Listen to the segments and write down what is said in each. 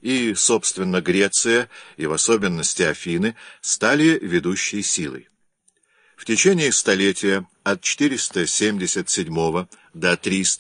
и, собственно, Греция, и в особенности Афины, стали ведущей силой. В течение столетия от 477 до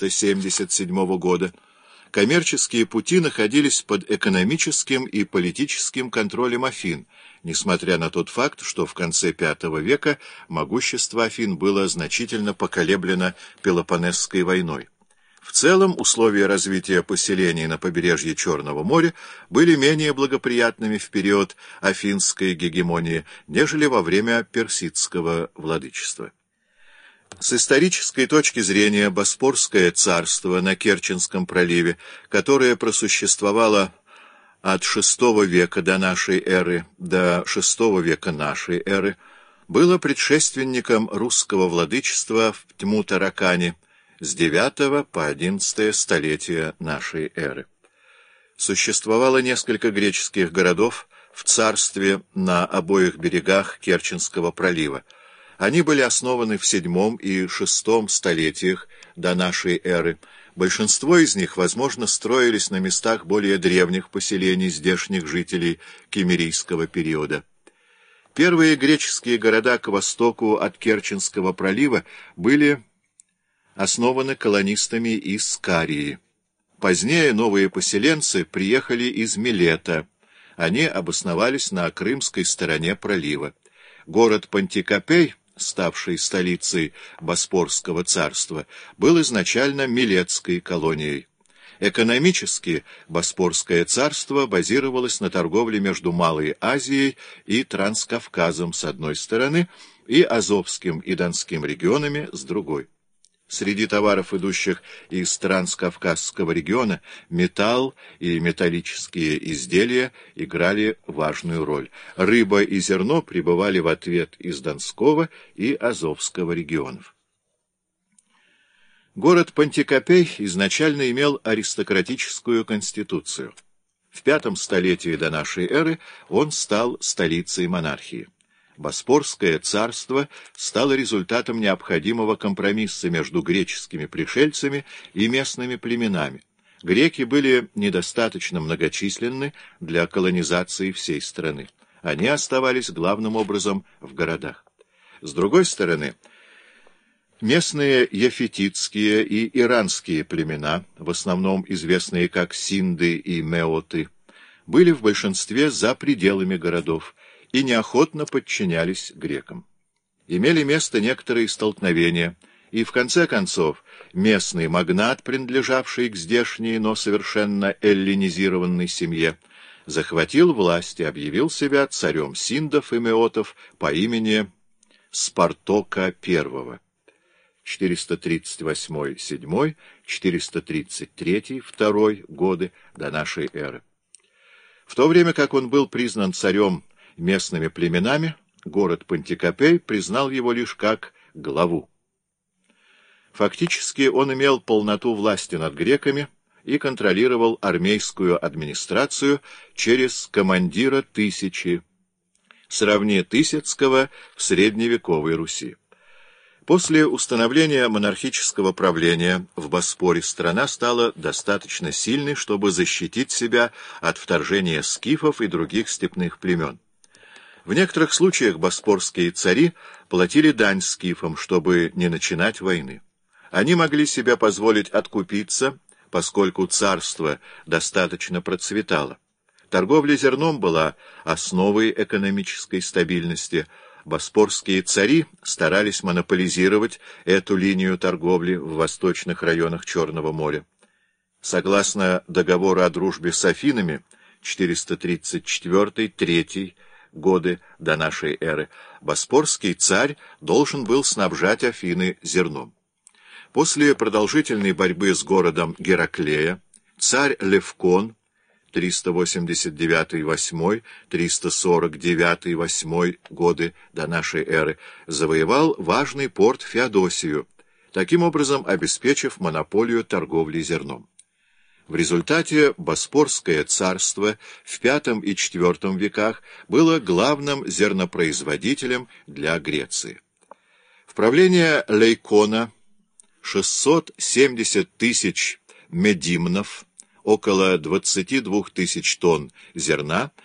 377 года коммерческие пути находились под экономическим и политическим контролем Афин, несмотря на тот факт, что в конце V века могущество Афин было значительно поколеблено Пелопоннесской войной. В целом, условия развития поселений на побережье Черного моря были менее благоприятными в период афинской гегемонии, нежели во время персидского владычества. С исторической точки зрения Боспорское царство на Керченском проливе, которое просуществовало от VI века до нашей эры до VI века нашей эры, было предшественником русского владычества в Тьму-Таракане с IX по XI столетия нашей эры. Существовало несколько греческих городов в царстве на обоих берегах Керченского пролива. Они были основаны в VII и VI столетиях до нашей эры. Большинство из них, возможно, строились на местах более древних поселений здешних жителей киммерийского периода. Первые греческие города к востоку от Керченского пролива были основаны колонистами из Карии. Позднее новые поселенцы приехали из Милета. Они обосновались на крымской стороне пролива. Город Пантикопей, ставший столицей Боспорского царства, был изначально милетской колонией. Экономически Боспорское царство базировалось на торговле между Малой Азией и Транскавказом с одной стороны и Азовским и Донским регионами с другой. Среди товаров, идущих из Транскавказского региона, металл и металлические изделия играли важную роль. Рыба и зерно прибывали в ответ из Донского и Азовского регионов. Город Пантикопей изначально имел аристократическую конституцию. В V столетии до нашей эры он стал столицей монархии. Боспорское царство стало результатом необходимого компромисса между греческими пришельцами и местными племенами. Греки были недостаточно многочисленны для колонизации всей страны. Они оставались главным образом в городах. С другой стороны, местные яфетитские и иранские племена, в основном известные как синды и меоты, были в большинстве за пределами городов и неохотно подчинялись грекам. Имели место некоторые столкновения, и в конце концов местный магнат, принадлежавший к здешней, но совершенно эллинизированной семье, захватил власть и объявил себя царем синдов и меотов по имени Спартока I. 438-7, 433-2 годы до нашей эры. В то время как он был признан царем местными племенами, город Пантикопей признал его лишь как главу. Фактически он имел полноту власти над греками и контролировал армейскую администрацию через командира тысячи, сравни Тысяцкого в средневековой Руси. После установления монархического правления в Боспоре страна стала достаточно сильной, чтобы защитить себя от вторжения скифов и других степных племен. В некоторых случаях боспорские цари платили дань скифам, чтобы не начинать войны. Они могли себе позволить откупиться, поскольку царство достаточно процветало. Торговля зерном была основой экономической стабильности. Боспорские цари старались монополизировать эту линию торговли в восточных районах Черного моря. Согласно договору о дружбе с Афинами 434-3 годы до нашей эры, Боспорский царь должен был снабжать Афины зерном. После продолжительной борьбы с городом Гераклея царь Левкон 389-8, 349-8 годы до нашей эры завоевал важный порт Феодосию, таким образом обеспечив монополию торговли зерном. В результате Боспорское царство в V и IV веках было главным зернопроизводителем для Греции. В правление Лейкона 670 тысяч медимнов, около 22 тысяч тонн зерна